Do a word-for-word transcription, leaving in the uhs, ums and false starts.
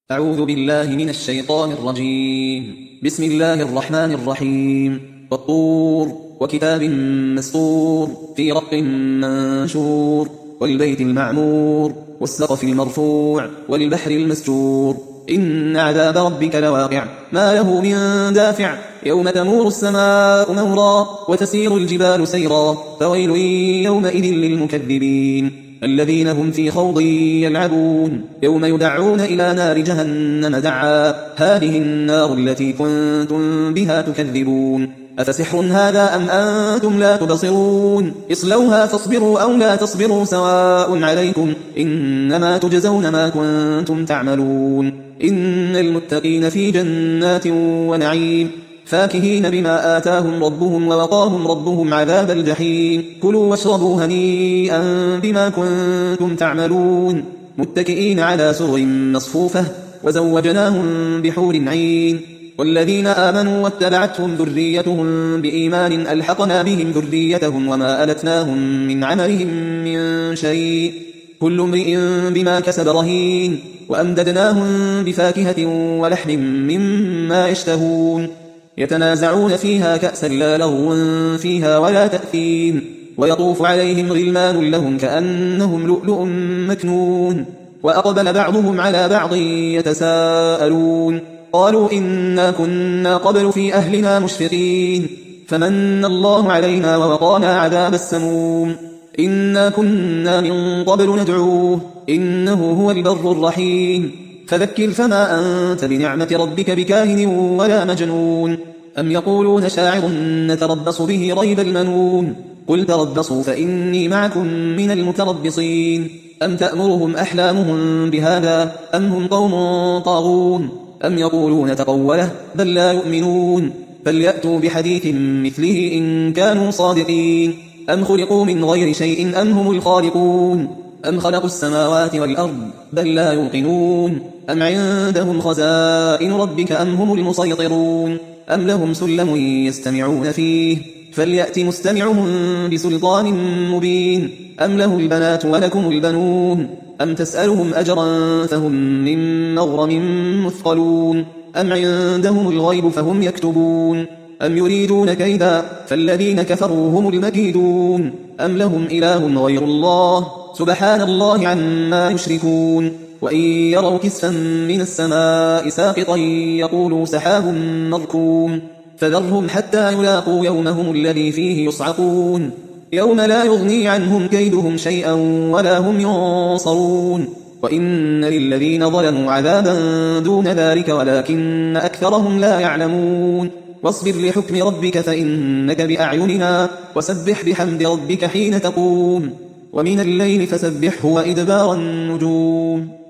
أعوذ بالله من الشيطان الرجيم. بسم الله الرحمن الرحيم. والطور وكتاب مسطور في رق منشور والبيت المعمور والسقف المرفوع والبحر المسجور إن عذاب ربك لواقع ما له من دافع يوم تمور السماء مورا وتسير الجبال سيرا فويل يومئذ للمكذبين الذين هم في خوض يلعبون يوم يدعون إلى نار جهنم دعا هذه النار التي كنتم بها تكذبون أفسحر هذا أم أنتم لا تبصرون اصلوها فاصبروا أو لا تصبروا سواء عليكم إنما تجزون ما كنتم تعملون إن المتقين في جنات ونعيم فاكهين بما آتاهم ربهم ووقاهم ربهم عذاب الجحيم كلوا واشربوا هنيئا بما كنتم تعملون متكئين على سرر مصفوفة وزوجناهم بحور عين والذين آمنوا واتبعتهم ذريتهم بإيمان ألحقنا بهم ذريتهم وما ألتناهم من عملهم من شيء كل امرئ بما كسب رهين وأمددناهم بفاكهة ولحم مما يشتهون يتنازعون فيها كأسا لا لغو فيها ولا تأثيم ويطوف عليهم غلمان لهم كأنهم لؤلؤ مكنون وأقبل بعضهم على بعض يتساءلون قالوا إنا كنا قبل في أهلنا مشفقين فمن الله علينا ووقانا عذاب السموم إنا كنا من قبل ندعوه إنه هو البر الرحيم فذكر فما أنت بنعمة ربك بكاهن ولا مجنون أم يقولون شاعر نتربص به ريب المنون قل تربصوا فإني معكم من المتربصين أم تأمرهم أحلامهم بهذا أم هم قوم طاغون أم يقولون تقوله بل لا يؤمنون فليأتوا بحديث مثله إن كانوا صادقين أم خلقوا من غير شيء أم هم الخالقون أم خلقوا السماوات والأرض بل لا يوقنون أم عندهم خزائن ربك أم هم المسيطرون أم لهم سلم يستمعون فيه فليأت مستمعهم بسلطان مبين أم له البنات ولكم البنون أم تسألهم أجرا فهم من مغرم مثقلون أم عندهم الغيب فهم يكتبون أم يريدون كيدا فالذين كفروا هم المكيدون أم لهم إله غير الله سبحان الله عما يشركون وإن يروا كسفا من السماء ساقطا يقولوا سحاب مركوم فذرهم حتى يلاقوا يومهم الذي فيه يصعقون يوم لا يغني عنهم كيدهم شيئا ولا هم ينصرون وإن للذين ظلموا عذابا دون ذلك ولكن أكثرهم لا يعلمون واصبر لحكم ربك فإنك بأعيننا وسبح بحمد ربك حين تقوم ومن الليل فسبحه وإدبار النجوم